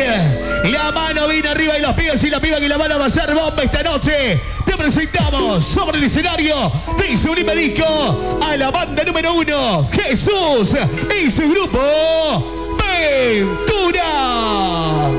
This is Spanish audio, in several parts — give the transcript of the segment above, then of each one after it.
La mano viene arriba y los pibes y la piba que la van a pasar bomba esta noche. Te presentamos sobre el escenario de Sublime Disco a la banda número 1, Jesús y su grupo Ventura.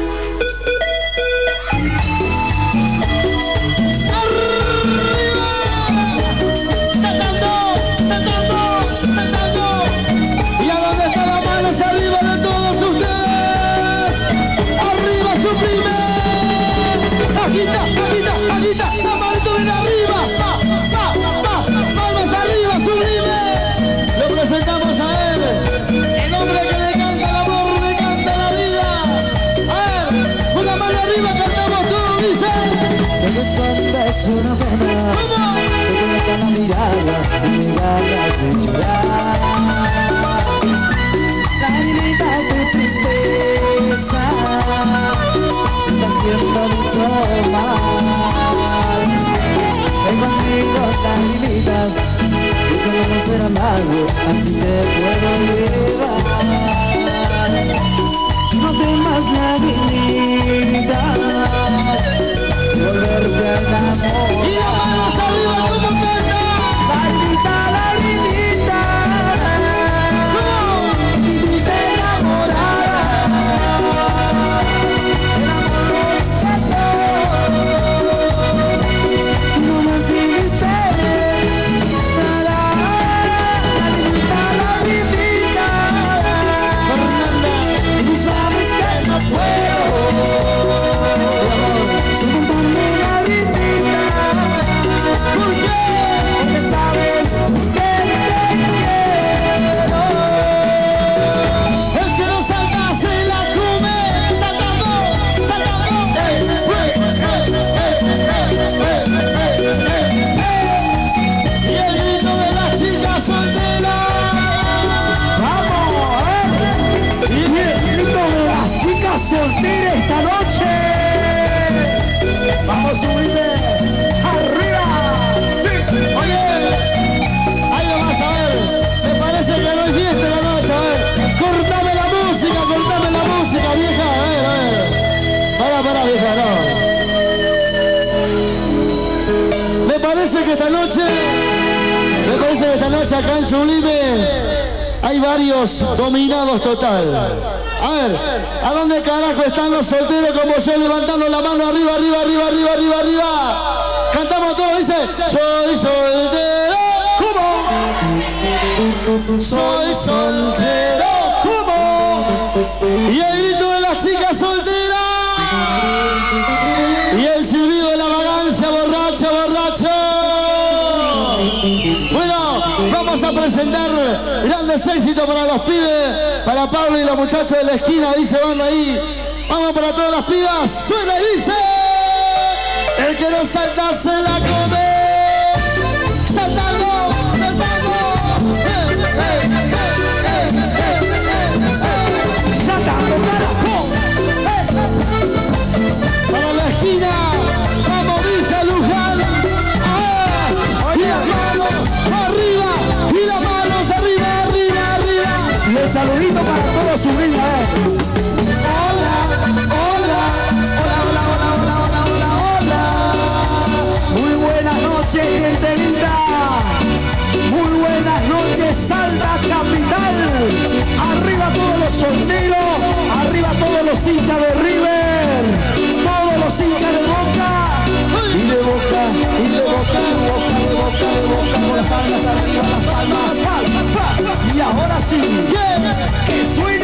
Es una pena, se conecta la mirada y me ganas de llorar. Lágrimas de tristeza, está haciendo mucho mal. Tengo amigos lagrimitas, y como no ser amado, así te puedo llevar. No temas lagrimitas, volverte a enamorar. Y las manos arriba como canta. Lagrimita, lagrimita, viviste enamorada. El amor nos mató. No más viviste nada. Lagrimita, lagrimita, Fernanda, tú sabes que no puedo. Contarme la vida. ¿Por qué? Porque sabes que te quiero. El que no salta se la come. Saltando, saltando. Y el grito de las chicas solteras. Vamos, y el grito de las chicas solteras esta noche. Vamos a subirle arriba. Sí. Oye, ahí lo vas a ver. Me parece que no hay fiesta la noche. A ver, cortame la música, vieja. A ver. Pará, vieja, no. Me parece que esta noche acá en Sublime hay varios dominados total. A ver, ¿a dónde carajo están los solteros como yo levantando la mano arriba? Cantamos todos, dice, soy soltero. ¿Cómo? Soy soltero. ¿Cómo? Y el grito de las chicas solteras. Y el silbido de la vagancia, borracho. Bueno, vamos a presentar grandes éxitos para los pibes, para Pablo y los muchachos de la esquina, dice banda ahí. Vamos para todas las pibas, suena y dice. El que no salta se la come. Saltando. Saltando, carajo. Para la esquina, vamos, dice Luján. Y las manos arriba, y el saludito para todos su vida. Hola. Muy buenas noches, gente linda. Muy buenas noches, Salta Capital. Arriba todos los solteros, arriba todos los hinchas de River, todos los hinchas de Boca. Y de Boca, con las palmas arriba, las palmas. Y ahora sí, que suene.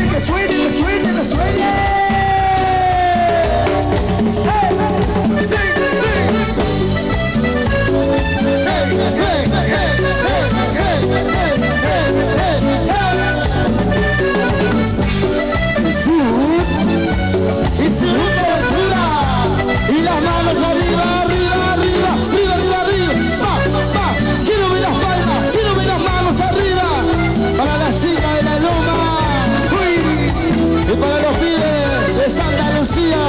Y su aventura. Y las manos arriba. Quiero ver las manos arriba. Para las chicas de la Loma. Y para los pibes de Santa Lucía.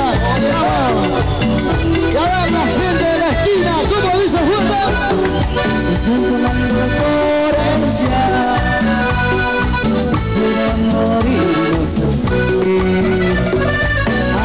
Y ahora la gente de la esquina. ¿Cómo dice fuerte? Estoy tomando por ella. Quisiera morirnos así.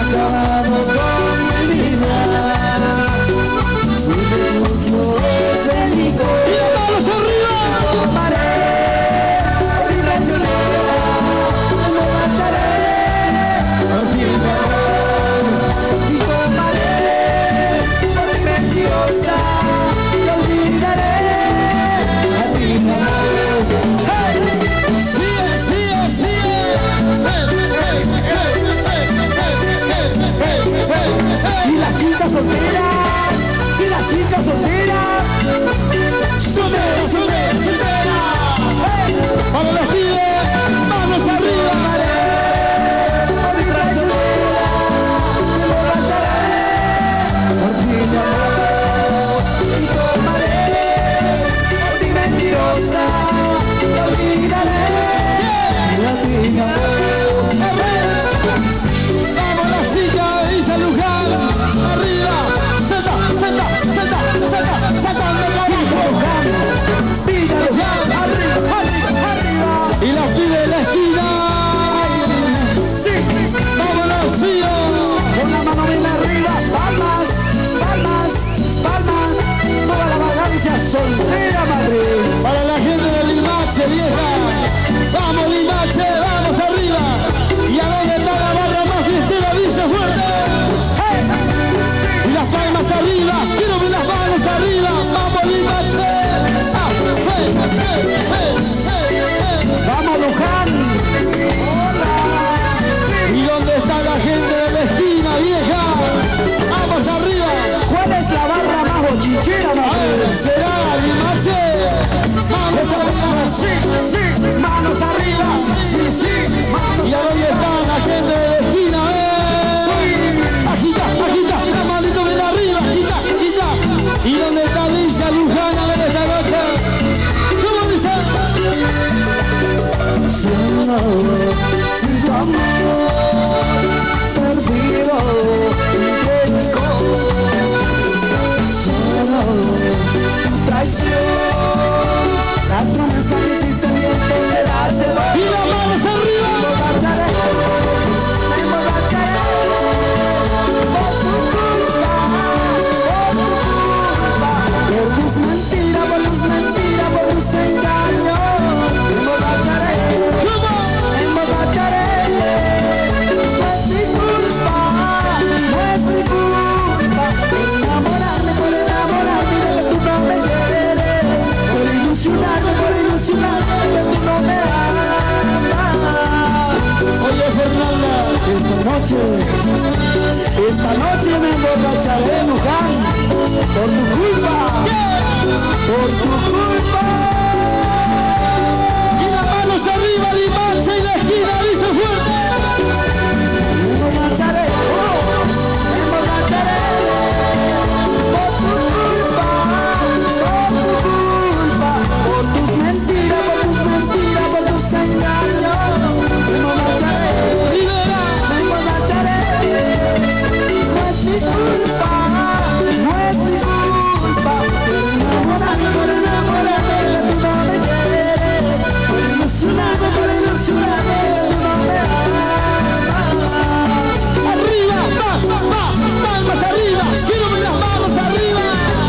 noche. Esta noche me emborracharé, Luján, por tu culpa, por tu culpa. Y las manos arriba, Limache y la esquina, dice fuerte. Me emborracharé, me emborracharé, por tu culpa, por tus mentiras, por tus engaños. Me emborracharé, me emborracharé. No es mi culpa, no es mi culpa. Por enamorarme de tu no me quieres. Por ilusionarme, tú no me amas. Arriba, palmas arriba. Quiero ver las manos arriba.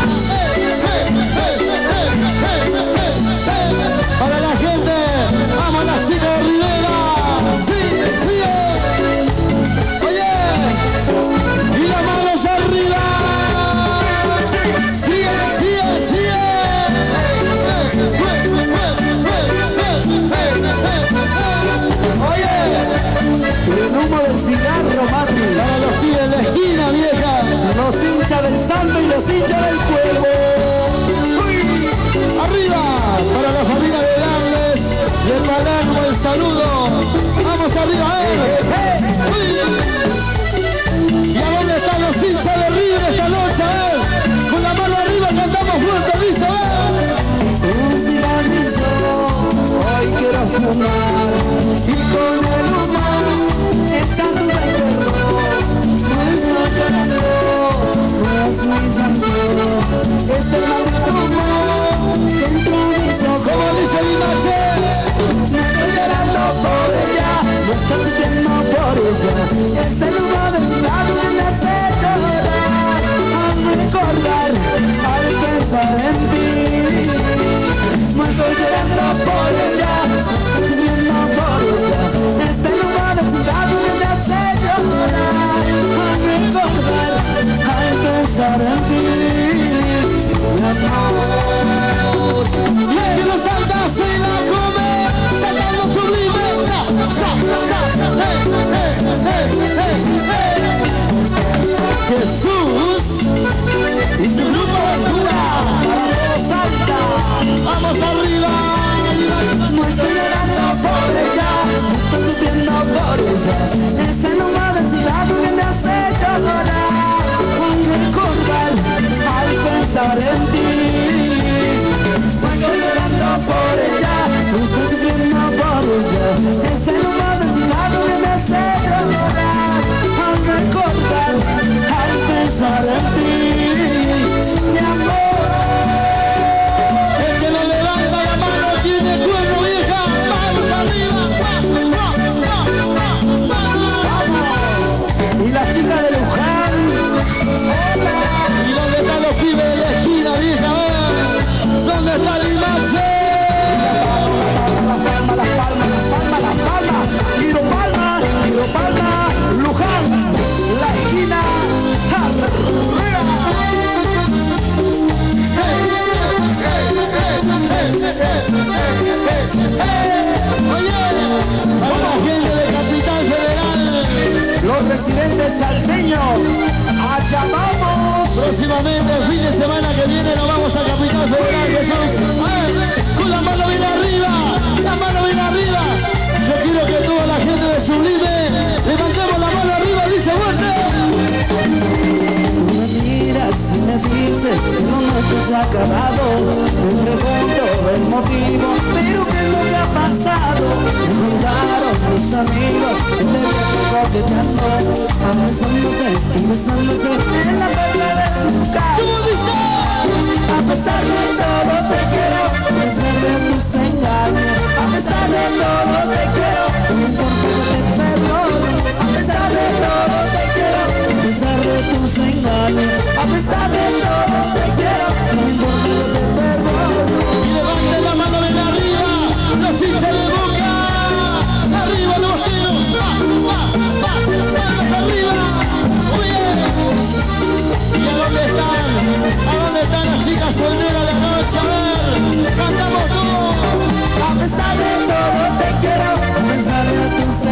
Para la gente, vamos a la chica de Rivera. Sigue, sigue. Oye, y las manos arriba. Sigue, sigue, sigue. Oye, el humo del cigarro, Mati. Para los pibes de la esquina, vieja. Los hinchas del santo y los hinchas del pueblo. Arriba, para la familia de Darles, de Palermo, el saludo. Vamos arriba, ¿Y a dónde están los hinchas de River esta noche, Con la mano arriba cantamos fuerte, dice, Un cigarrillo, hoy quiero fumar, y con el humo, echando un perro, no es llorando, no es mi santo, es el maldito humo, dentro de mis ojos. Como dice Limache, no estoy llorando por ella, no estoy sufriendo por ella, este humo del cigarro me hace llorar, al recordar, al pensar en ti. No estoy llorando por ella, no estoy sufriendo por ella, este humo del cigarro me hace llorar, al recordar, al pensar en ti. Mi amor, y el que no salta se la come, saltando sublime, Jesús y su grupo de cura para todo Salta. Vamos arriba. No estoy llorando por ella, no estoy sufriendo por ella, este humo del cigarro que me hace llorar, al recordar, al pensar en ti. No estoy llorando por ella, no estoy sufriendo por ella, este humo del cigarro que me hace llorar, al recordar, al pensar en ti, mi amor. El que no levanta la mano tiene cuerno, vieja. Manos arriba. Vamos. Y la chica de Luján. Hola. ¿Y dónde están los pibes de la esquina, vieja? ¿Dónde está el Limache? Las palmas. Quiero palmas. Luján. La esquina. Arriba. Oye, para la gente de Capital Federal, los residentes salseños, allá vamos. Próximamente, el fin de semana que viene, nos vamos a Capital Federal, Jesús. Con la mano bien arriba, Yo quiero que toda la gente de Sublime levantemos la mano arriba, dice fuerte. Me miras y me dices que no te has acabado. Me pregunto el motivo, pero ¿qué es lo que ha pasado? Me contaron mis amigos que te vienen coqueteando, besándose en la puerta de tu casa. ¿Cómo dice? A pesar de todo te quiero, a pesar de tus engaños, a pesar de todo te quiero, no importa yo te perdono, a pesar de todo te quiero, a pesar de tus engaños, a pesar de todo te quiero, no importa yo te perdono. Y levante la mano bien arriba, los hinchas de Boca, arriba los tíos, palmas arriba, muy bien. ¿Y a dónde están las chicas solteras de la noche? A ver, cantamos todos. A pesar de todo te quiero, a pesar de tus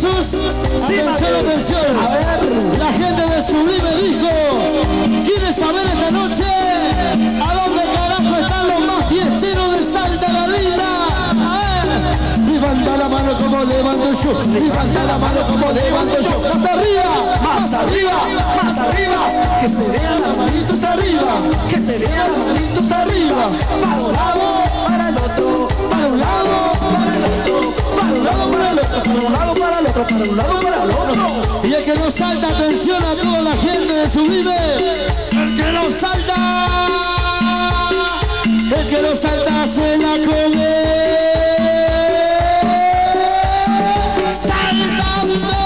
Jesús, Sí, atención, Manuel. atención. A ver. La gente de Sublime Disco quiere saber esta noche a dónde carajo están los más fiesteros de Santa Catalina. A ver. Levanta la mano como levanto yo. Levanta la mano como levanto yo. Más arriba, Más arriba, más arriba, que se vean las manitos arriba, que se vean las manitos arriba, para un lado, para el otro, para un lado, para el otro, para un lado, para el otro, para un lado, para el otro, para un lado, para el otro. y el que no salta, atención a toda la gente de Sublime. El que no salta, el que no salta se la come. Saltando.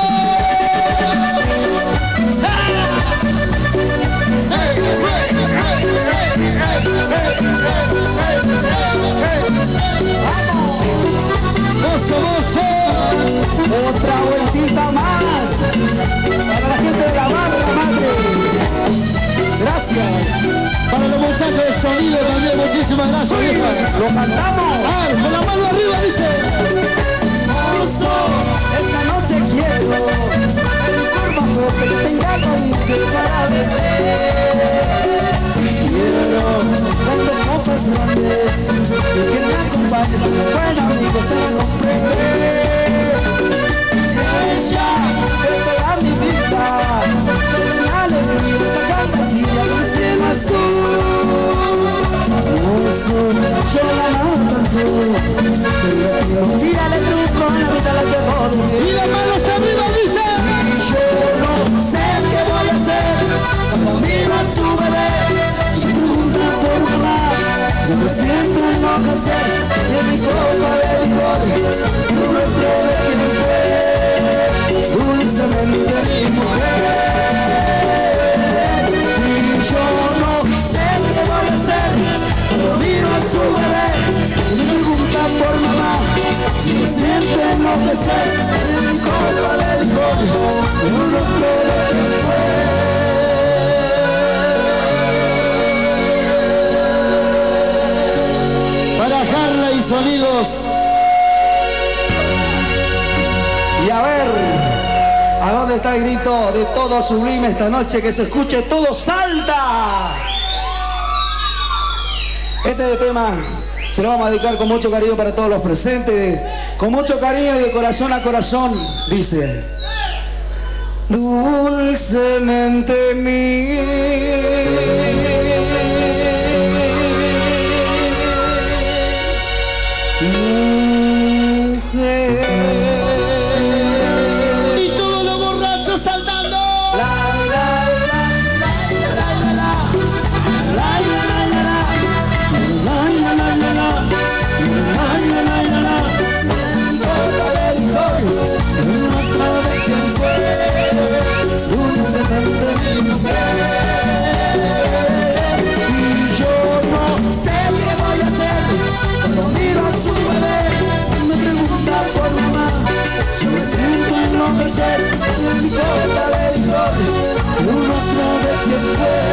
Mozo, mozo. Otra vueltita más, para la gente de la barra, madre. Gracias. Para los muchachos de sonido también, muchísimas gracias, vieja. Lo cantamos. Ah, con la mano arriba dice. Mozo, esta noche quiero el forma fuerte que tenga caliente para beber. Quiero ver los copas grandes y que me acompañes como buen amigo se comprende. Ella fue toda mi vida, la alegría de esta fantasía del cielo azul. Mozo, yo la amo tanto, pero un día le truco, la vida la llevo de mí. Y las manos arriba dice. Yo no sé qué voy a hacer cuando miro a su bebé. Se pregunta por mamá, yo me siento enloquecer. Y en mi copa de licor, un rostro de quien fue dulcemente mi mujer. Y yo no sé qué voy a hacer cuando miro a su bebé. Y me pregunta por mamá, si me siento enloquecer. Y en mi copa de licor, un rostro de quien fue. Para Harley y Sonidos. Y a ver, ¿a dónde está el grito de todo Sublime esta noche? Que se escuche todo Salta. Este tema se lo vamos a dedicar con mucho cariño para todos los presentes, con mucho cariño y de corazón a corazón, dice. Dulcemente mujer. Y todos los borrachos saltando. Y yo no sé qué voy a hacer cuando miro a su bebé. Me pregunta por mamá, yo me siento enloquecer. En mi copa de licor, un rostro de quien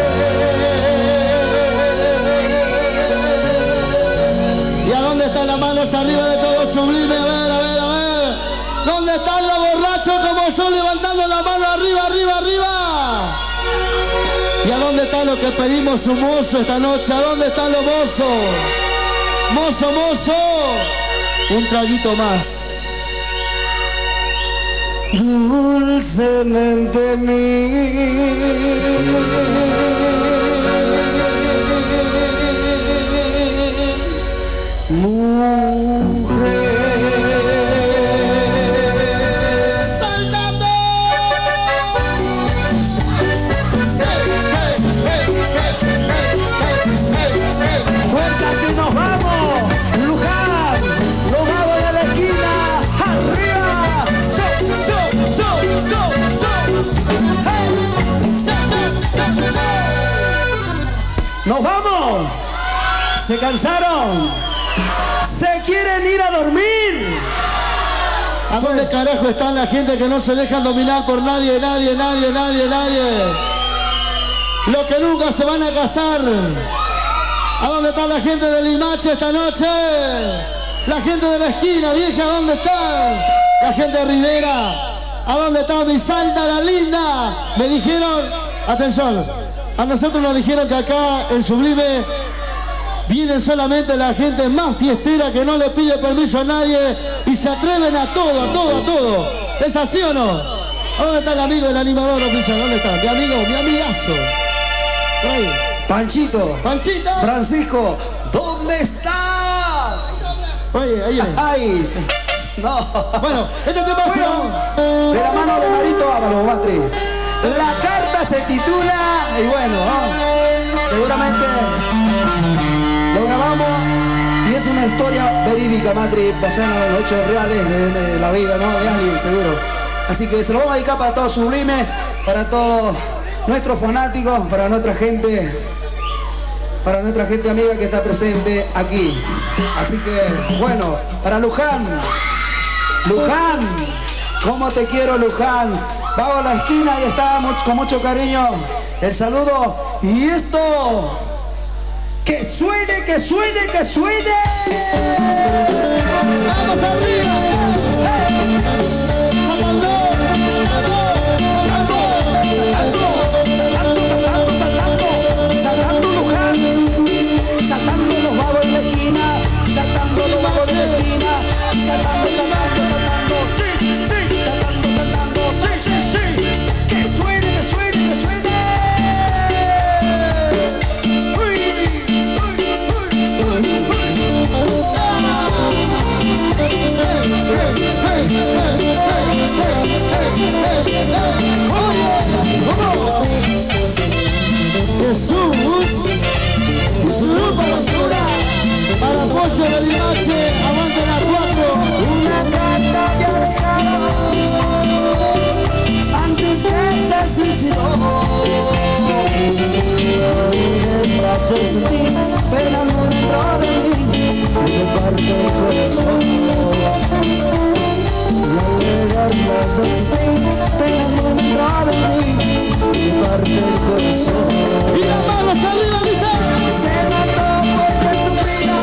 fue. ¿Y a dónde están las manos arriba de todo Sublime? A ver, a ver, a ver. ¿Dónde están los borrachos como son levantando la mano arriba, arriba, arriba? ¿Y a dónde están los que pedimos su mozo esta noche? ¿A dónde están los mozos? Mozo, mozo. Un traguito más. Dulcemente mujer. ¡Saltando! ¡Fuerza que nos vamos! ¡Luján! ¡Los vagos de la esquina! ¡Arriba! ¡Hey! ¡Nos vamos! ¿Se cansaron? ¿Se quieren ir a dormir? ¿A dónde carajo están la gente que no se dejan dominar por nadie, nadie, nadie, nadie, nadie? Los que nunca se van a casar. ¿A dónde está la gente de Limache esta noche? La gente de la esquina, vieja, ¿dónde están? La gente de Rivera, ¿A dónde está mi Salta la linda? Me dijeron, atención, a nosotros nos dijeron que acá en Sublime viene solamente la gente más fiestera que no le pide permiso a nadie y se atreven a todo, a todo, a todo. ¿Es así o no? ¿A dónde está el amigo del animador oficial? ¿Dónde está? Mi amigo, mi amigazo. Por ahí. Panchito. Panchito. Francisco, ¿dónde estás? Oye, ahí. Ay, no. Bueno, este tema de la mano de Marito Ábalos, Matri. La carta se titula, y bueno, seguramente lo grabamos y es una historia verídica, Matri, basada en los hechos reales de la vida, ¿no? De alguien, seguro. Así que se lo vamos a dedicar para todo Sublime, para todos nuestros fanáticos, para nuestra gente amiga que está presente aquí. Así que, bueno, para Luján, ¿cómo te quiero, Luján? Vamos a la esquina y está con mucho cariño el saludo. Y esto, que suene, que suene, que suene. ¡Vamos arriba! Saltando Luján, saltando los vagos de la esquina, saltando los vagos de la esquina, saltando, sí, sí, saltando, sí, que suene, que suene, que suene. Jesús, Jesús para Pollo de Limache, aguanten a 4. Una carta que ha dejado antes que se suicidó. Yo sentí pena dentro de mí y me parte el corazón. Y al negarla yo sentí pena dentro de mí y me parte el corazón. Y las manos arriba, dice. Se mató porque sufría,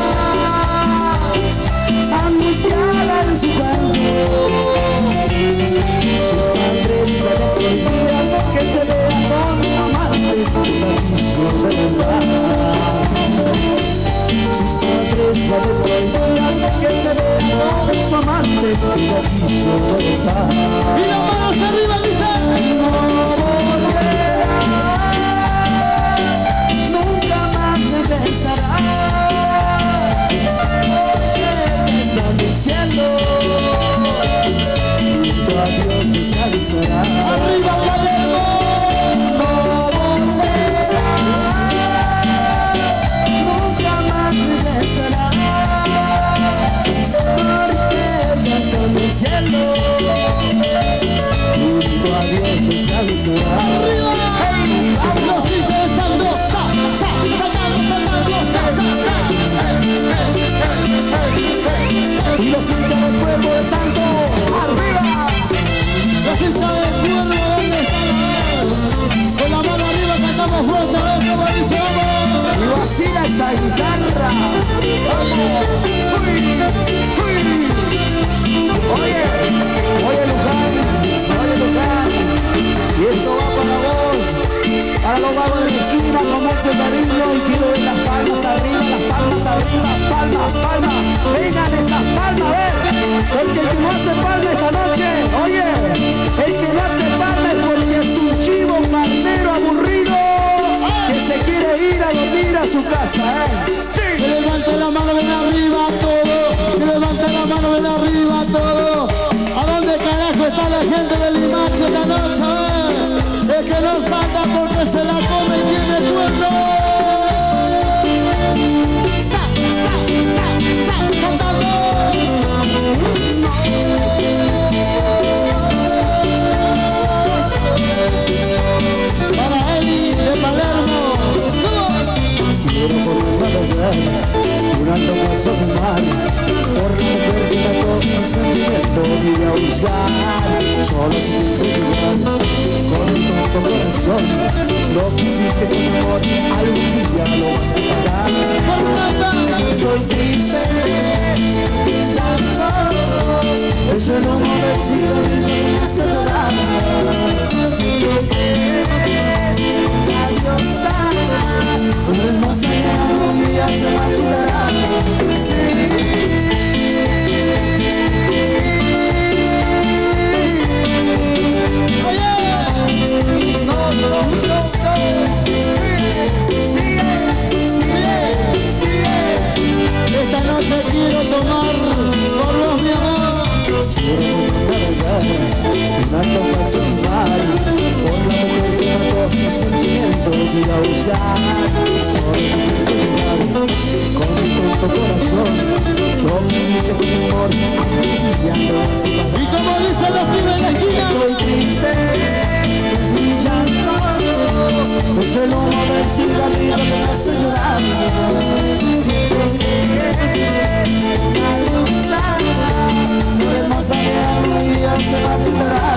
angustiada en su cuerpo. Sus padres se les prohibían que se vea con su amante, sus avisos de verdad. Sus padres se les prohibían que se vea con su amante, sus avisos de verdad. Y las manos arriba, dice. No volverá, nunca más regresará. Están diciendo, junto a Dios descansará. Arriba, Palermo. No volverá, nunca más regresará. Porque ya están diciendo, junto a Dios descansará. Arriba. Los hinchas de Santo. Y los hinchas del pueblo de Santo, arriba. Los hinchas del pueblo, ¿dónde están? Con la mano arriba cantamos fuerte, a ver cómo dice, vamos. Y vacila esa guitarra. Vamos. Oye Luján. Y esto va para vos, para los vagos de la esquina con mucho cariño. Y quiero ver las palmas arriba, palmas. Vengan esas palmas, a ver. Porque el que no hace palma esta noche, oye, el que no hace palma es porque es un chivo palmero aburrido que se quiere ir a dormir a su casa, Sí. Que levante la mano, ven arriba todo. Que levante la mano, ven arriba todo. ¿A dónde carajo está la gente del Limache esta noche? Es que no salta porque se la come y tiene cuerno. Saltando. Para Eli de Palermo. Quiero volver a lograr un alto paso de mar, por la mujer que mató mi sentimiento voy a buscar. Solo quisiste jugar con un tonto corazón, lo que hiciste con amor, algún día lo vas a pagar. Estoy triste, ya no, ese no me exige, me hace llorar. ir a buscar, solo este lugar, con un tonto corazón, yo quise con mi amor, y ando así pasando. Y como dicen los pibes en la esquina, estoy triste, es mi llanto, es el humo del cigarrillo que me hace llorar. Podemos saber algún día se va a superar.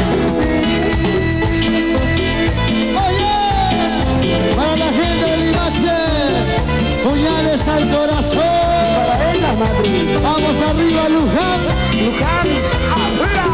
oye, para la gente de Limache, puñales al corazón. Para ella, Madrid. Vamos arriba, Luján. Luján, arriba.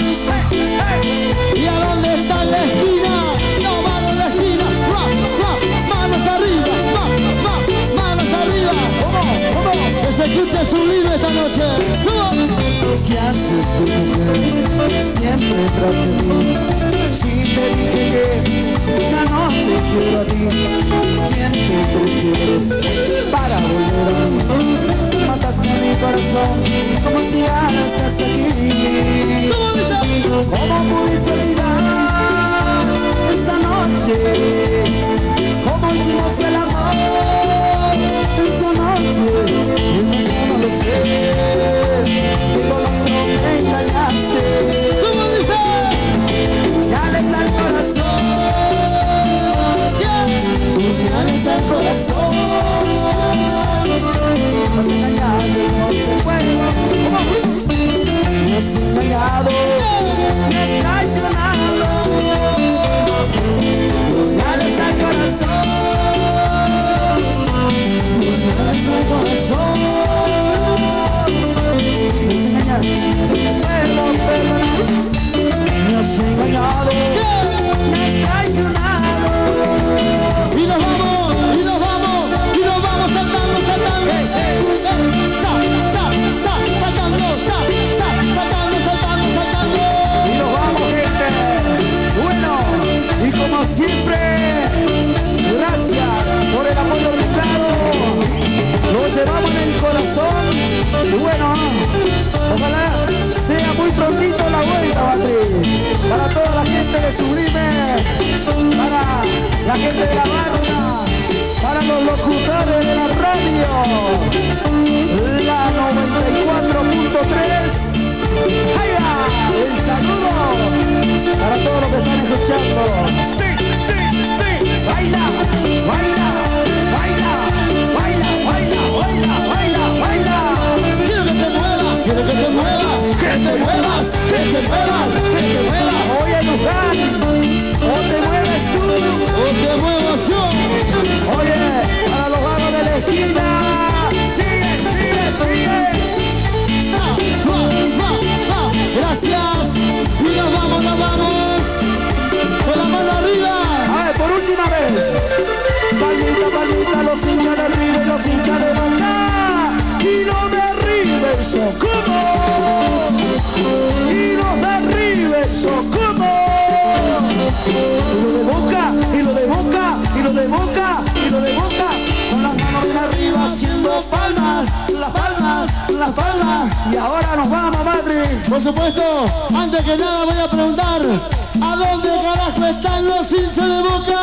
¿Y a dónde está en la esquina? No, mano en la esquina. Manos arriba, manos arriba. ¿Cómo? Que se escuche sublime esta noche. ¿Cómo? ¿Qué haces tú, mujer? Siempre tras de mí. Si te dije que ya no te quiero a ti, ¿quién te crees que eres para volver a mí? Mataste a mi corazón como si ya no estás aquí. ¿Cómo dice? ¿Cómo pudiste olvidar esta noche? ¿Cómo hicimos el amor esta noche? El pasado no lo sé, que con otro me engañaste. ¿Cómo dice? Ya le está el corazón, ya le está el corazón. Nos engañaste, no se puede. Me has engañado, me has traicionado. Ya le está el corazón, ya le está el corazón. Me has engañado, perdona. Me has engañado, me has traicionado. Y nos vamos saltando. Saltando. Y nos vamos, gente. Bueno, y como siempre, gracias por el apoyo brindado. Lo llevamos en el corazón. Y bueno, ojalá sea muy prontito la vuelta, Beatriz. Para toda la gente de Sublime, para la gente de la banda, para los locutores de la radio, la 94.3. ¡Ahí va! El saludo para todos los que están escuchando. ¡Sí! ¡Baila! Quiero que te muevas. Oye, Luján, o te mueves tú, O te muevo yo. oye, para los vagos de la esquina, sigue. Gracias. Y nos vamos. Con la mano arriba. A ver, por última vez, palmita, los hinchas de River, los hinchas de Boca, y los de River son como, y los de River son como, y los de Boca, con las manos bien arriba haciendo palmas, las palmas, y ahora nos vamos, Madrid. Por supuesto, antes que nada voy a preguntar, ¿a dónde carajo están los hinchas de Boca?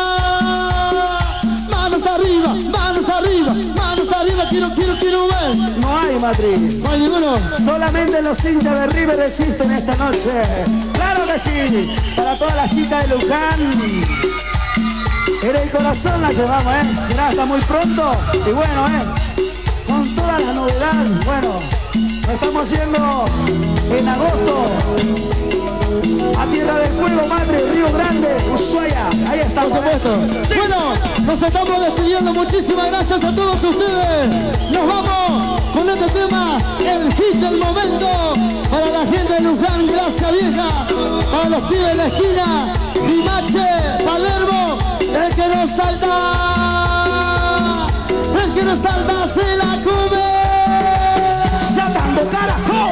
Manos arriba, quiero ver. No hay Madrid. No hay ninguno. Solamente los hinchas de River existen esta noche. ¡Claro que sí! Para todas las chicas de Luján. En el corazón la llevamos, será hasta muy pronto. Y bueno, con toda la novedad. Bueno, nos estamos yendo en agosto a Tierra del Fuego, Madre, Río Grande, Ushuaia. Ahí estamos. Por supuesto. Sí. Bueno, nos estamos despidiendo. Muchísimas gracias a todos ustedes. Nos vamos con este tema, el hit del momento. Para la gente de Luján, gracias vieja. Para los pibes de la esquina, Limache, Palermo, el que no salta se la come. ¡Sacando carajo!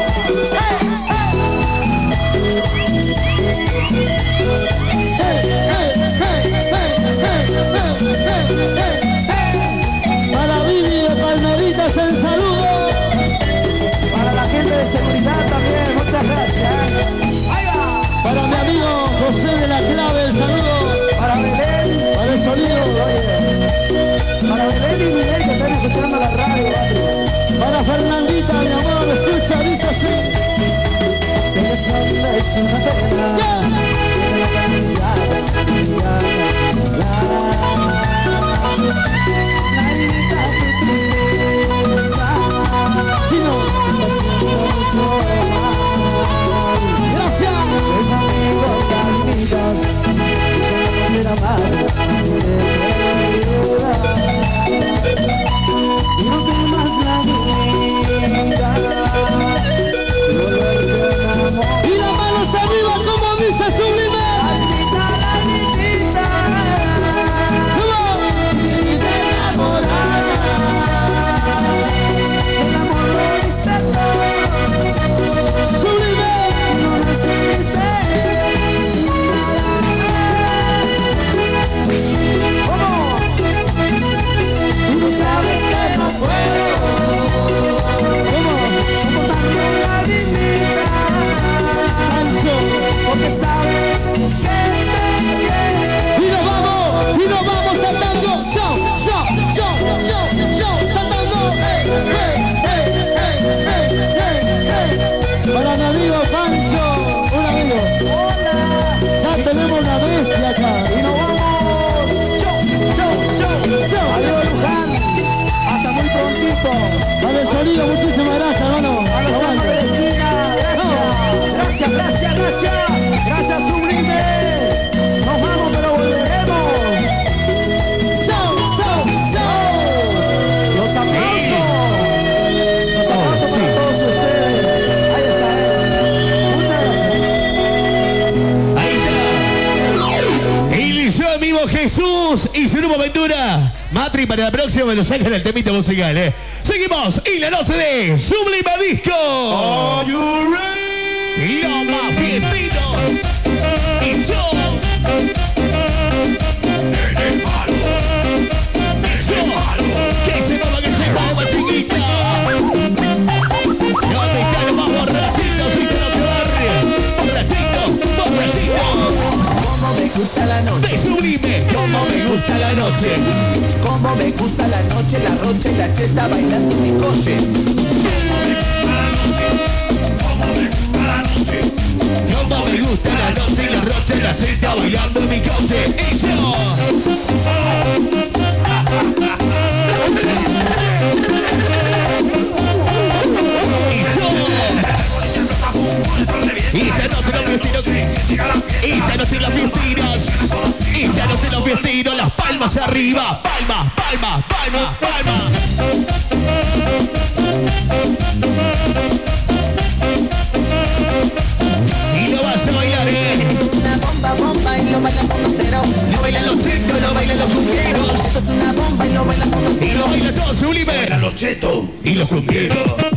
Para Vivi de Palmeritas el saludo. Para la gente de seguridad también, muchas gracias. ¡Ahí va! Para mi amigo José de la Clave el saludo. Para Belén, Para el sonido. Para Belén y Miguel que están escuchando la radio, Para Fernandita, mi amor, escucha, dice así. sé que solo es una pena. Gracias. Y las manos arriba como dice Sublime. Y nos vamos saltando, show, saltando, Para mi amigo Pancho, un amigo. Hola. Ya tenemos la bestia acá. Y nos vamos. Chau. Adiós, Luján. Hasta muy prontito. Al de sonido, muchísimas gracias, hermano. A los chicos de la esquina. Gracias, Sublime. Nos vamos, pero volveremos. Chau. Los aplausos. Los aplausos para todos ustedes. Ahí está, Muchas gracias. Ahí está. Inició en vivo Jesús y su grupo Ventura. Matri, para la próxima me lo sacan el temita musical, Seguimos en la noche de Sublime Disco. Are you ready? Los más fiestitos. Y yo. Que se mueva, chiquita. ¿Dónde están los más borrachitos? Borrachito. Como me gusta la noche, De Sublime. como me gusta la noche, como me gusta la noche, la rocha y la cheta bailando en mi coche. Como me gusta la noche y la rocha y la cheta bailando en mi coche. Y yo. Esta noche los fiestinos. Esta noche los fiestinos. Esta noche los fiestinos. Las palmas arriba. Palma. Y lo vas a bailar, Una bomba y lo bailan por entero. Lo bailan los chicos, lo bailan los cumbieros. Esto es una bomba y lo bailan por entero. Y lo baila todo Sublime. Los chetos Y los cumbieros.